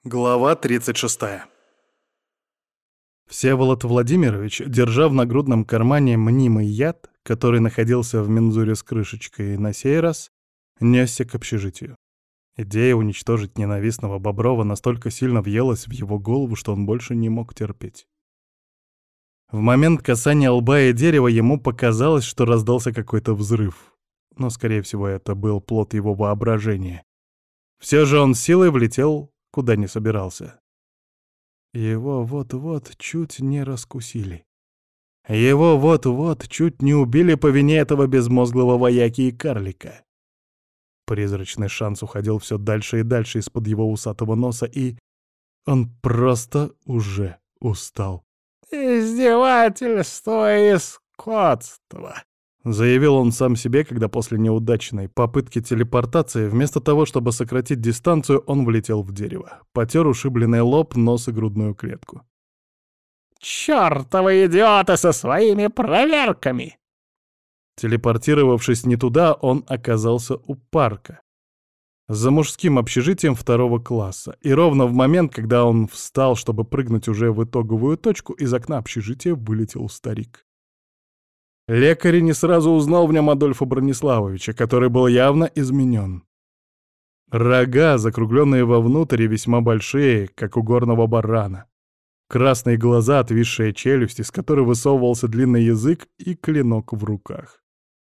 Глава 36. Всеволод Владимирович, держа в нагрудном кармане мнимый яд, который находился в мензуре с крышечкой, на сей раз несся к общежитию. Идея уничтожить ненавистного Боброва настолько сильно въелась в его голову, что он больше не мог терпеть. В момент касания лба и дерева ему показалось, что раздался какой-то взрыв. Но, скорее всего, это был плод его воображения. Все же он силой влетел куда не собирался. Его вот-вот чуть не раскусили. Его вот-вот чуть не убили по вине этого безмозглого вояки и карлика. Призрачный шанс уходил все дальше и дальше из-под его усатого носа, и он просто уже устал. «Издевательство и скотство», — заявил он сам себе, когда после неудачной попытки телепортации, вместо того, чтобы сократить дистанцию, он влетел в дерево, потер ушибленный лоб, нос и грудную клетку. «Чёртовы идиоты со своими проверками!» Телепортировавшись не туда, он оказался у парка, за мужским общежитием 2 класса, и ровно в момент, когда он встал, чтобы прыгнуть уже в итоговую точку, из окна общежития вылетел старик. Лекарь не сразу узнал в нем Адольфа Брониславовича, который был явно изменен. Рога, закругленные вовнутрь и весьма большие, как у горного барана. Красные глаза, отвисшая челюсть, из которой высовывался длинный язык и клинок в руках.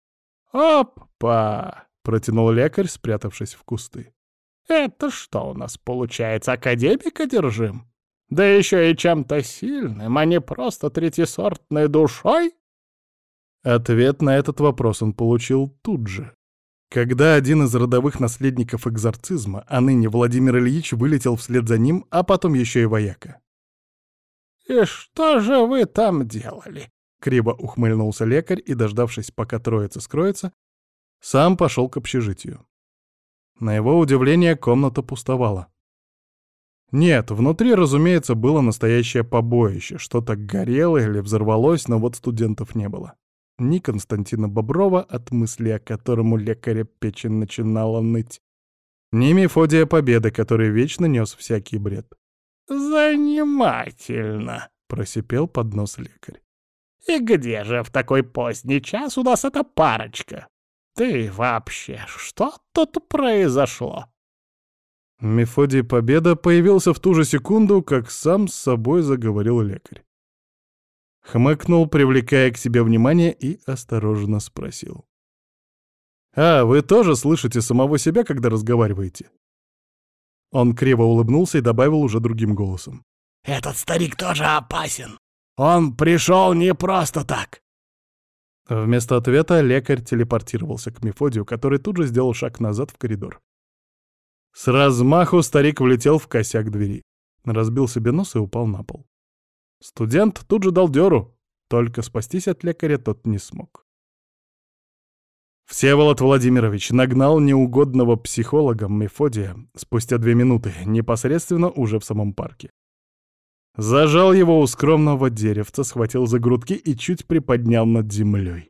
«Опа!» — протянул лекарь, спрятавшись в кусты. «Это что у нас получается, академик одержим? Да еще и чем-то сильным, а не просто третьесортной душой?» Ответ на этот вопрос он получил тут же, когда один из родовых наследников экзорцизма, а ныне Владимир Ильич, вылетел вслед за ним, а потом еще и вояка. «И что же вы там делали?» — криво ухмыльнулся лекарь и, дождавшись, пока троица скроется, сам пошел к общежитию. На его удивление комната пустовала. Нет, внутри, разумеется, было настоящее побоище, что-то горело или взорвалось, но вот студентов не было. Ни Константина Боброва, от мысли о котором у лекаря печень начинала ныть, ни Мефодия Победы, который вечно нес всякий бред. «Занимательно», — просипел под нос лекарь. «И где же в такой поздний час у нас эта парочка? Ты вообще, что тут произошло?» Мефодий Победа появился в ту же секунду, как сам с собой заговорил лекарь. Хмыкнул, привлекая к себе внимание, и осторожно спросил. «А, вы тоже слышите самого себя, когда разговариваете?» Он криво улыбнулся и добавил уже другим голосом. «Этот старик тоже опасен. Он пришел не просто так». Вместо ответа лекарь телепортировался к Мефодию, который тут же сделал шаг назад в коридор. С размаху старик влетел в косяк двери, разбил себе нос и упал на пол. Студент тут же дал дёру, только спастись от лекаря тот не смог. Всеволод Владимирович нагнал неугодного психолога Мефодия спустя 2 минуты, непосредственно уже в самом парке. Зажал его у скромного деревца, схватил за грудки и чуть приподнял над землей.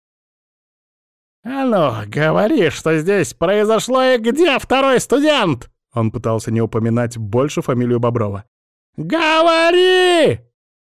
«А ну, говори, что здесь произошло и где второй студент?» Он пытался не упоминать больше фамилию Боброва. «Говори!»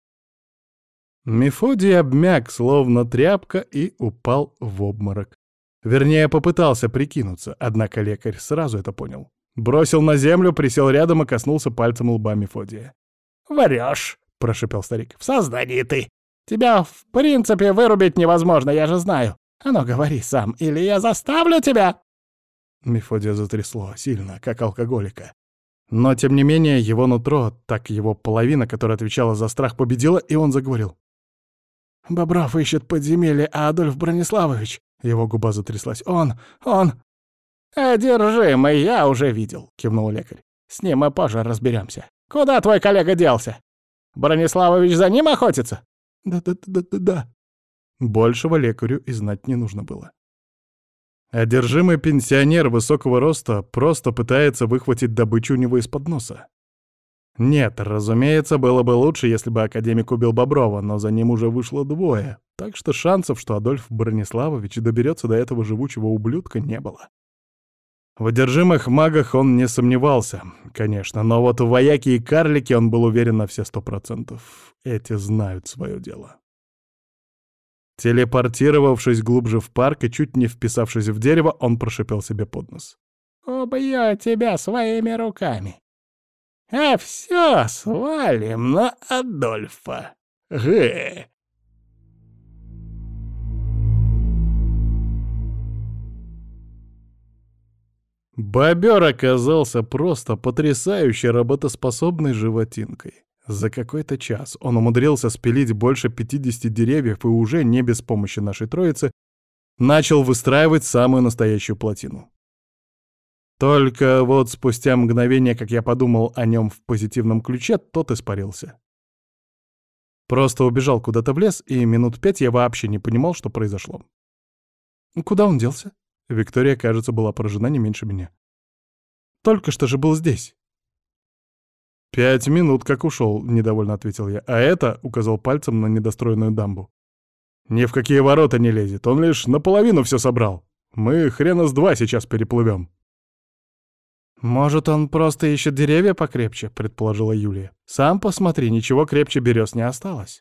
Мефодий обмяк, словно тряпка, и упал в обморок. Вернее, попытался прикинуться, однако лекарь сразу это понял. Бросил на землю, присел рядом и коснулся пальцем лба Мефодия. «Врешь!» — прошипел старик. «В создании ты! Тебя, в принципе, вырубить невозможно, я же знаю. А ну, говори сам, или я заставлю тебя!» Мефодия затрясло сильно, как алкоголика. Но, тем не менее, его нутро, так его половина, которая отвечала за страх, победила, и он заговорил. «Бобров ищет подземелье, а Адольф Брониславович...» Его губа затряслась. «Он... «Одержимый, я уже видел», — кивнул лекарь. «С ним мы позже разберемся. Куда твой коллега делся? Брониславович за ним охотится?» «Да». Большего лекарю и знать не нужно было. Одержимый пенсионер высокого роста просто пытается выхватить добычу у него из-под носа. Нет, разумеется, было бы лучше, если бы академик убил Боброва, но за ним уже вышло 2, так что шансов, что Адольф Брониславович доберется до этого живучего ублюдка, не было. В одержимых магах он не сомневался, конечно, но вот в вояке и карлике он был уверен на все 100%. Эти знают свое дело. Телепортировавшись глубже в парк и чуть не вписавшись в дерево, он прошипел себе под нос. «Убью тебя своими руками. А все свалим на Адольфа. Гэ!» Бобер оказался просто потрясающе работоспособной животинкой. За какой-то час он умудрился спилить больше 50 деревьев и уже, не без помощи нашей троицы, начал выстраивать самую настоящую плотину. Только вот спустя мгновение, как я подумал о нем в позитивном ключе, тот испарился. Просто убежал куда-то в лес, и минут 5 я вообще не понимал, что произошло. Куда он делся? Виктория, кажется, была поражена не меньше меня. Только что же был здесь. 5 минут как ушел, недовольно ответил я. А это, указал пальцем на недостроенную дамбу. Ни в какие ворота не лезет, он лишь наполовину все собрал. Мы хрена с два сейчас переплывем. «Может, он просто ищет деревья покрепче», — предположила Юлия. «Сам посмотри, ничего крепче берез не осталось».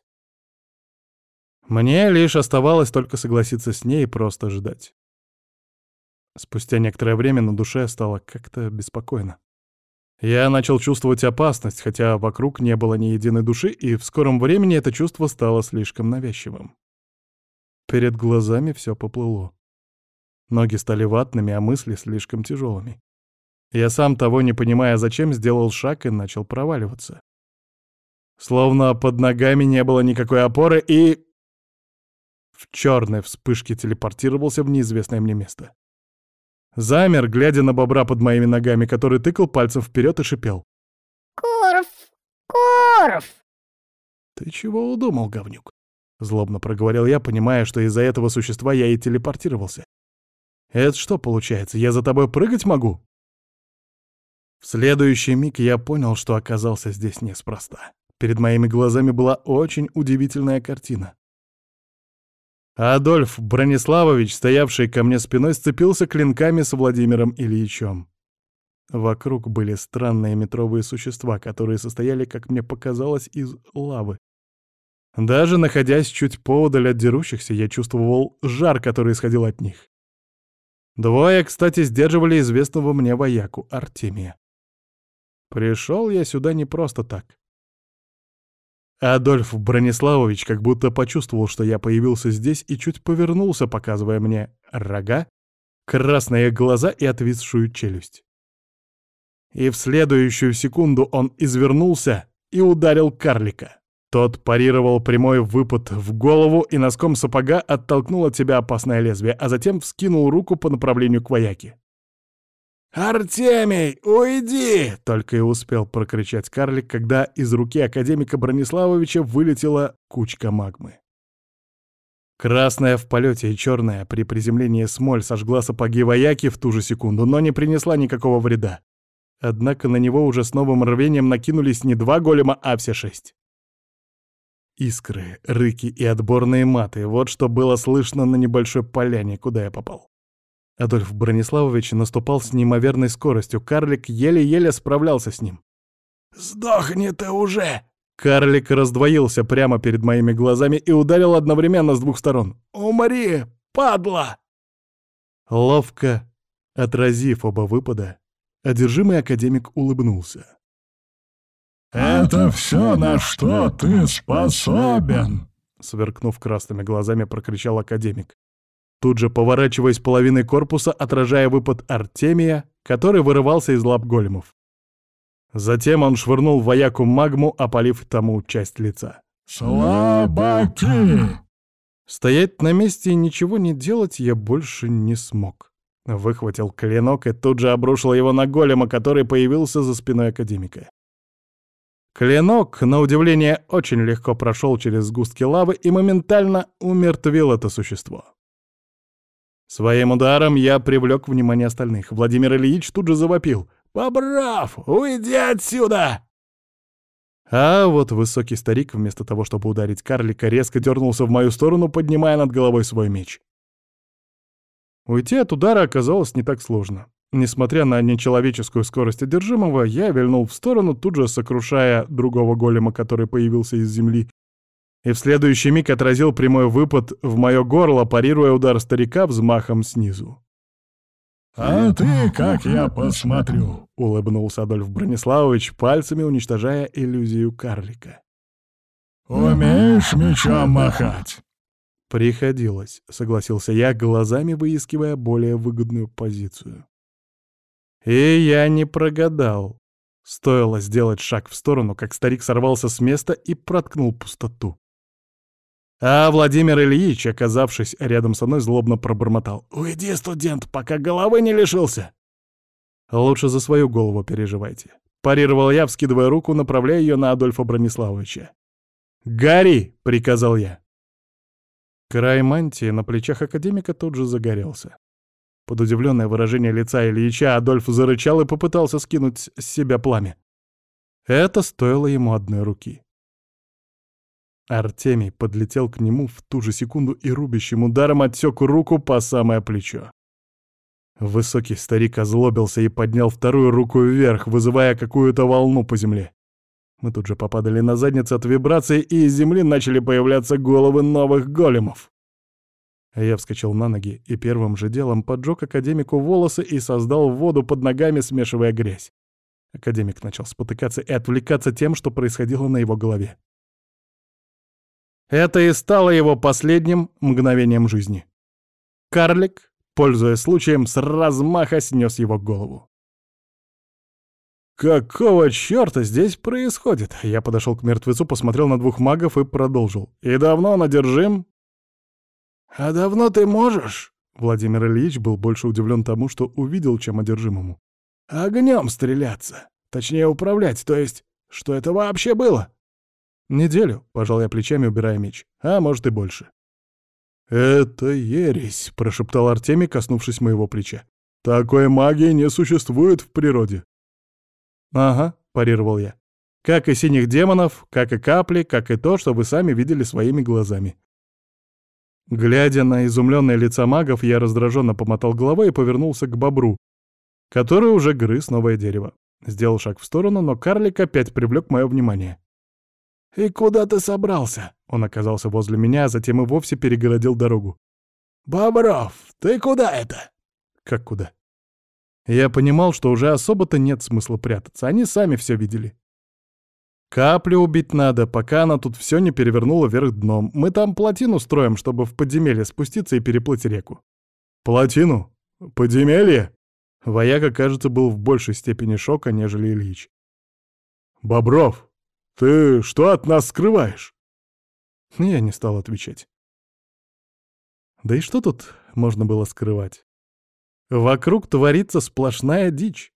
Мне лишь оставалось только согласиться с ней и просто ждать. Спустя некоторое время на душе стало как-то беспокойно. Я начал чувствовать опасность, хотя вокруг не было ни единой души, и в скором времени это чувство стало слишком навязчивым. Перед глазами все поплыло. Ноги стали ватными, а мысли слишком тяжелыми. Я сам, того не понимая зачем, сделал шаг и начал проваливаться. Словно под ногами не было никакой опоры, и в черной вспышке телепортировался в неизвестное мне место. Замер, глядя на бобра под моими ногами, который тыкал пальцем вперед и шипел. «Корф! Корф!» «Ты чего удумал, говнюк?» — злобно проговорил я, понимая, что из-за этого существа я и телепортировался. «Это что получается, я за тобой прыгать могу?» В следующий миг я понял, что оказался здесь неспроста. Перед моими глазами была очень удивительная картина. Адольф Брониславович, стоявший ко мне спиной, сцепился клинками с Владимиром Ильичем. Вокруг были странные метровые существа, которые состояли, как мне показалось, из лавы. Даже находясь чуть поодаль от дерущихся, я чувствовал жар, который исходил от них. Двое, кстати, сдерживали известного мне вояку Артемия. Пришел я сюда не просто так. Адольф Брониславович как будто почувствовал, что я появился здесь, и чуть повернулся, показывая мне рога, красные глаза и отвисшую челюсть. И в следующую секунду он извернулся и ударил карлика. Тот парировал прямой выпад в голову и носком сапога оттолкнул от себя опасное лезвие, а затем вскинул руку по направлению к вояке. «Артемий, уйди!» — только и успел прокричать карлик, когда из руки академика Брониславовича вылетела кучка магмы. Красная в полете и черная при приземлении смоль сожгла сапоги вояки в ту же секунду, но не принесла никакого вреда. Однако на него уже с новым рвением накинулись не 2 голема, а все 6. Искры, рыки и отборные маты — вот что было слышно на небольшой поляне, куда я попал. Адольф Брониславович наступал с неимоверной скоростью, карлик еле-еле справлялся с ним. «Сдохни ты уже!» Карлик раздвоился прямо перед моими глазами и ударил одновременно с 2 сторон. «Умри, падла!» Ловко отразив оба выпада, одержимый академик улыбнулся. «Это все, на что ты способен!» Сверкнув красными глазами, прокричал академик, тут же поворачиваясь половиной корпуса, отражая выпад Артемия, который вырывался из лап големов. Затем он швырнул вояку магму, опалив тому часть лица. «Слабаки!» Стоять на месте и ничего не делать я больше не смог. Выхватил клинок и тут же обрушил его на голема, который появился за спиной академика. Клинок, на удивление, очень легко прошел через сгустки лавы и моментально умертвил это существо. Своим ударом я привлек внимание остальных. Владимир Ильич тут же завопил: «Бобров, уйди отсюда!» А вот высокий старик, вместо того, чтобы ударить карлика, резко дернулся в мою сторону, поднимая над головой свой меч. Уйти от удара оказалось не так сложно. Несмотря на нечеловеческую скорость одержимого, я вильнул в сторону, тут же сокрушая другого голема, который появился из земли, и в следующий миг отразил прямой выпад в мое горло, парируя удар старика взмахом снизу. «А ты, как я посмотрю!» — улыбнулся Адольф Брониславович, пальцами уничтожая иллюзию карлика. «Умеешь мечом махать?» «Приходилось», — согласился я, глазами выискивая более выгодную позицию. И я не прогадал. Стоило сделать шаг в сторону, как старик сорвался с места и проткнул пустоту. А Владимир Ильич, оказавшись рядом со мной, злобно пробормотал: «Уйди, студент, пока головы не лишился!» «Лучше за свою голову переживайте», — парировал я, вскидывая руку, направляя ее на Адольфа Брониславовича. «Гори!» — приказал я. Край мантии на плечах академика тут же загорелся. Под удивленное выражение лица Ильича Адольф зарычал и попытался скинуть с себя пламя. Это стоило ему одной руки. Артемий подлетел к нему в ту же секунду и рубящим ударом отсек руку по самое плечо. Высокий старик озлобился и поднял вторую руку вверх, вызывая какую-то волну по земле. Мы тут же попадали на задницы от вибрации, и из земли начали появляться головы новых големов. Я вскочил на ноги и первым же делом поджег академику волосы и создал воду под ногами, смешивая грязь. Академик начал спотыкаться и отвлекаться тем, что происходило на его голове. Это и стало его последним мгновением жизни. Карлик, пользуясь случаем, с размаха снес его голову. «Какого чёрта здесь происходит?» Я подошел к мертвецу, посмотрел на двух магов и продолжил. «И давно он одержим?» «А давно ты можешь?» Владимир Ильич был больше удивлен тому, что увидел, чем одержимому. «Огнем стреляться. Точнее, управлять, то есть, что это вообще было?» «Неделю», — пожал я плечами, убирая меч. «А может и больше». «Это ересь», — прошептал Артемий, коснувшись моего плеча. «Такой магии не существует в природе». «Ага», — парировал я. «Как и синих демонов, как и капли, как и то, что вы сами видели своими глазами». Глядя на изумленные лица магов, я раздраженно помотал головой и повернулся к бобру, который уже грыз новое дерево. Сделал шаг в сторону, но карлик опять привлек мое внимание. «И куда ты собрался?» Он оказался возле меня, а затем и вовсе перегородил дорогу. «Бобров, ты куда это?» «Как куда?» Я понимал, что уже особо-то нет смысла прятаться, они сами все видели. Каплю убить надо, пока она тут все не перевернула вверх дном. Мы там плотину строим, чтобы в подземелье спуститься и переплыть реку. Плотину? Подземелье? Вояка, кажется, был в большей степени шока, нежели Ильич. «Бобров, ты что от нас скрываешь?» Я не стал отвечать. Да и что тут можно было скрывать? Вокруг творится сплошная дичь.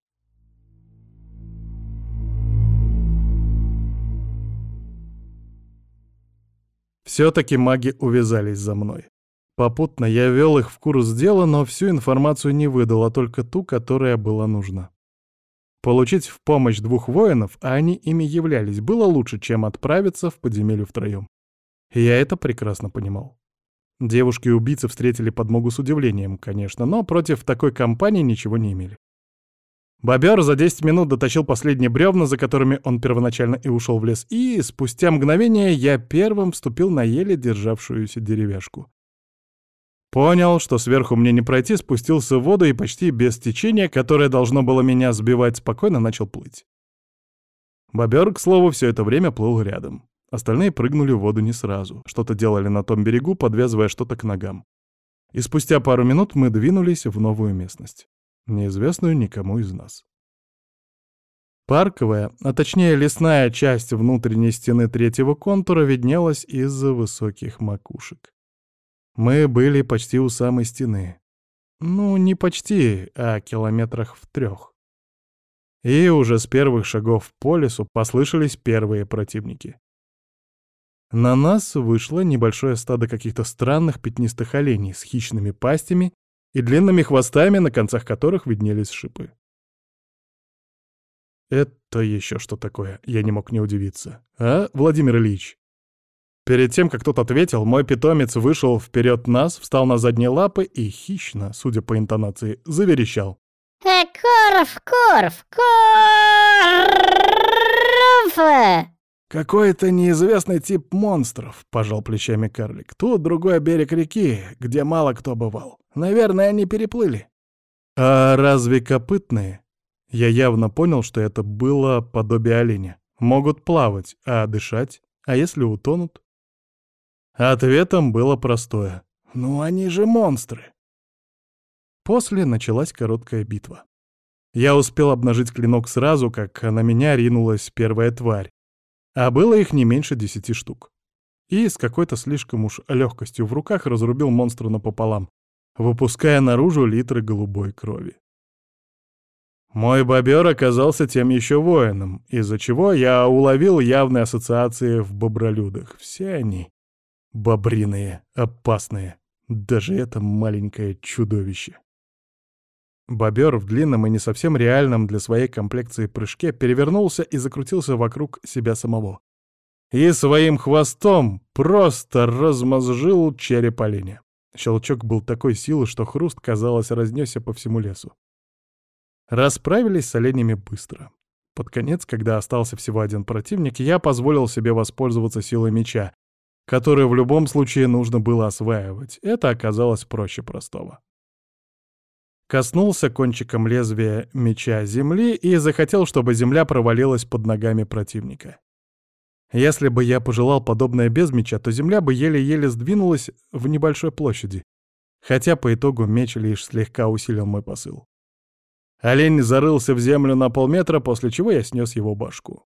Все-таки маги увязались за мной. Попутно я вел их в курс дела, но всю информацию не выдал, а только ту, которая была нужна. Получить в помощь двух воинов, а они ими являлись, было лучше, чем отправиться в подземелье втроем. И я это прекрасно понимал. Девушки-убийцы встретили подмогу с удивлением, конечно, но против такой компании ничего не имели. Бобер за 10 минут дотащил последние бревна, за которыми он первоначально и ушел в лес, и спустя мгновение я первым вступил на еле державшуюся деревяшку. Понял, что сверху мне не пройти, спустился в воду и почти без течения, которое должно было меня сбивать, спокойно начал плыть. Бобер, к слову, все это время плыл рядом. Остальные прыгнули в воду не сразу, что-то делали на том берегу, подвязывая что-то к ногам. И спустя пару минут мы двинулись в новую местность, неизвестную никому из нас. Парковая, а точнее лесная часть внутренней стены третьего контура виднелась из-за высоких макушек. Мы были почти у самой стены. Ну, не почти, а километрах в 3. И уже с первых шагов по лесу послышались первые противники. На нас вышло небольшое стадо каких-то странных пятнистых оленей с хищными пастями и длинными хвостами, на концах которых виднелись шипы. Это еще что такое? Я не мог не удивиться. А, Владимир Ильич? Перед тем, как тот ответил, мой питомец вышел вперед нас, встал на задние лапы и хищно, судя по интонации, заверещал. Корф! «Какой-то неизвестный тип монстров», — пожал плечами карлик. «Тут другой берег реки, где мало кто бывал. Наверное, они переплыли». А разве копытные? Я явно понял, что это было подобие оленя. Могут плавать, а дышать? А если утонут? Ответом было простое. «Ну они же монстры!» После началась короткая битва. Я успел обнажить клинок сразу, как на меня ринулась первая тварь. А было их не меньше 10 штук. И с какой-то слишком уж легкостью в руках разрубил монстра напополам, выпуская наружу литры голубой крови. Мой бобер оказался тем еще воином, из-за чего я уловил явные ассоциации в бобролюдах. Все они бобриные, опасные, даже это маленькое чудовище. Бобер в длинном и не совсем реальном для своей комплекции прыжке перевернулся и закрутился вокруг себя самого. И своим хвостом просто размозжил череп оленя. Щелчок был такой силы, что хруст, казалось, разнесся по всему лесу. Расправились с оленями быстро. Под конец, когда остался всего один противник, я позволил себе воспользоваться силой меча, которую в любом случае нужно было осваивать. Это оказалось проще простого. Коснулся кончиком лезвия меча земли и захотел, чтобы земля провалилась под ногами противника. Если бы я пожелал подобное без меча, то земля бы еле-еле сдвинулась в небольшой площади, хотя по итогу меч лишь слегка усилил мой посыл. Олень зарылся в землю на полметра, после чего я снес его башку.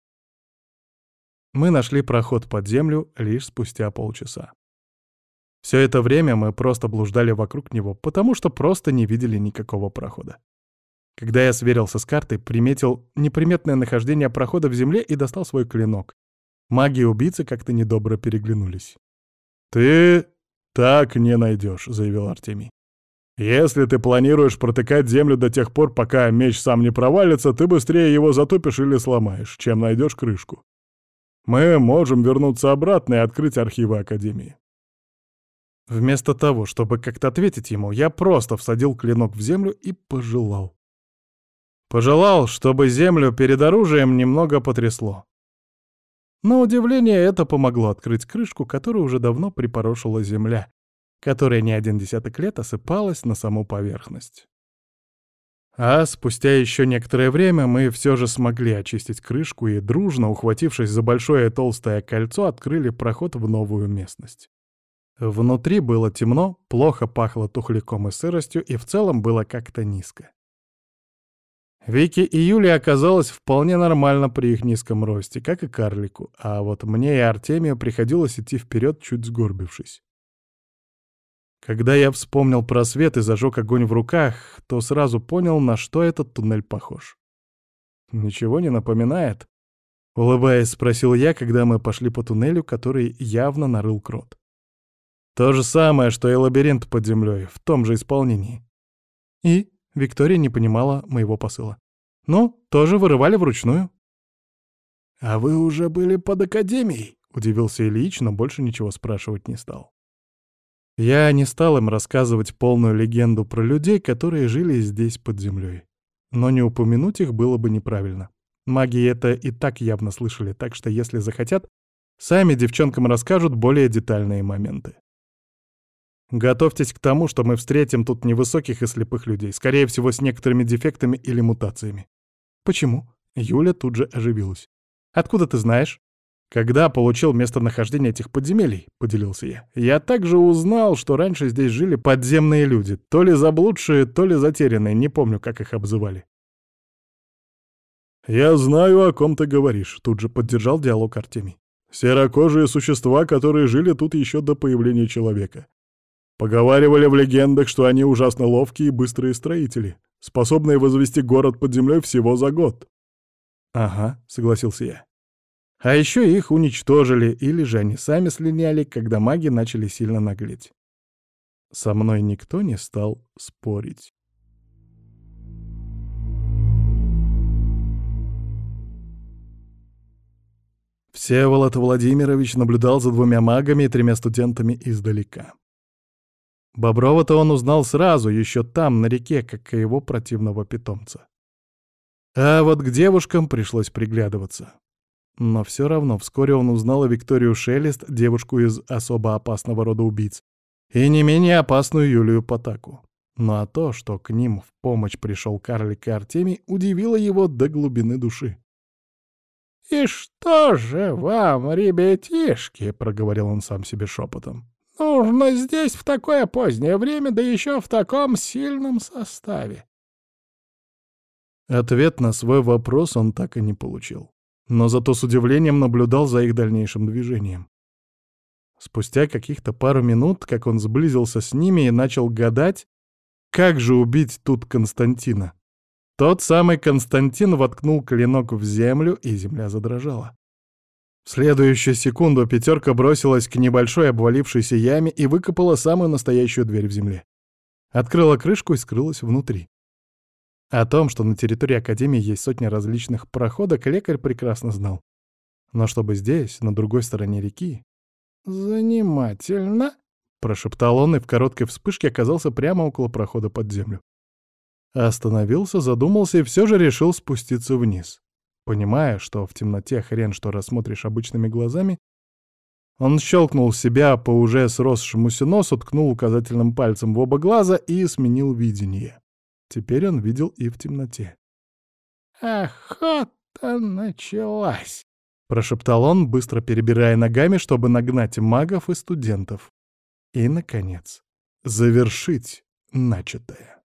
Мы нашли проход под землю лишь спустя полчаса. Все это время мы просто блуждали вокруг него, потому что просто не видели никакого прохода. Когда я сверился с картой, приметил неприметное нахождение прохода в земле и достал свой клинок. Маги и убийцы как-то недобро переглянулись. «Ты так не найдешь», — заявил Артемий. «Если ты планируешь протыкать землю до тех пор, пока меч сам не провалится, ты быстрее его затопишь или сломаешь, чем найдешь крышку. Мы можем вернуться обратно и открыть архивы Академии». Вместо того, чтобы как-то ответить ему, я просто всадил клинок в землю и пожелал. Пожелал, чтобы землю перед оружием немного потрясло. На удивление, это помогло открыть крышку, которую уже давно припорошила земля, которая не один десяток лет осыпалась на саму поверхность. А спустя еще некоторое время мы все же смогли очистить крышку и, дружно ухватившись за большое толстое кольцо, открыли проход в новую местность. Внутри было темно, плохо пахло тухляком и сыростью, и в целом было как-то низко. Вике и Юле оказалось вполне нормально при их низком росте, как и карлику, а вот мне и Артемию приходилось идти вперед, чуть сгорбившись. Когда я вспомнил про свет и зажег огонь в руках, то сразу понял, на что этот туннель похож. «Ничего не напоминает?» — улыбаясь, спросил я, когда мы пошли по туннелю, который явно нарыл крот. То же самое, что и лабиринт под землей, в том же исполнении. И Виктория не понимала моего посыла. Ну, тоже вырывали вручную. «А вы уже были под Академией?» — удивился Ильич, но больше ничего спрашивать не стал. Я не стал им рассказывать полную легенду про людей, которые жили здесь под землей. Но не упомянуть их было бы неправильно. Маги это и так явно слышали, так что если захотят, сами девчонкам расскажут более детальные моменты. Готовьтесь к тому, что мы встретим тут невысоких и слепых людей, скорее всего, с некоторыми дефектами или мутациями. Почему? Юля тут же оживилась. Откуда ты знаешь? Когда получил местонахождение этих подземелий, поделился я также узнал, что раньше здесь жили подземные люди, то ли заблудшие, то ли затерянные, не помню, как их обзывали. «Я знаю, о ком ты говоришь», — тут же поддержал диалог Артемий. «Серокожие существа, которые жили тут еще до появления человека. Поговаривали в легендах, что они ужасно ловкие и быстрые строители, способные возвести город под землей всего за год». «Ага», — согласился я. А еще их уничтожили, или же они сами слиняли, когда маги начали сильно наглеть. Со мной никто не стал спорить. Всеволод Владимирович наблюдал за 2 магами и 3 студентами издалека. Боброва-то он узнал сразу, еще там, на реке, как и его противного питомца. А вот к девушкам пришлось приглядываться. Но все равно вскоре он узнал Викторию Шелест, девушку из особо опасного рода убийц, и не менее опасную Юлию Потаку. Ну а то, что к ним в помощь пришел карлик и Артемий, удивило его до глубины души. «И что же вам, ребятишки, — проговорил он сам себе шепотом, — нужно здесь в такое позднее время, да еще в таком сильном составе?» Ответ на свой вопрос он так и не получил, но зато с удивлением наблюдал за их дальнейшим движением. Спустя каких-то пару минут, как он сблизился с ними и начал гадать, как же убить тут Константина. Тот самый Константин воткнул клинок в землю, и земля задрожала. В следующую секунду пятерка бросилась к небольшой обвалившейся яме и выкопала самую настоящую дверь в земле. Открыла крышку и скрылась внутри. О том, что на территории Академии есть сотни различных проходок, лекарь прекрасно знал. Но чтобы здесь, на другой стороне реки... «Занимательно», — прошептал он и в короткой вспышке оказался прямо около прохода под землю. Остановился, задумался и все же решил спуститься вниз. Понимая, что в темноте хрен что рассмотришь обычными глазами, он щелкнул себя по уже сросшемуся носу, ткнул указательным пальцем в оба глаза и сменил видение. Теперь он видел и в темноте. «Охота началась», — прошептал он, быстро перебирая ногами, чтобы нагнать магов и студентов. И, наконец, завершить начатое.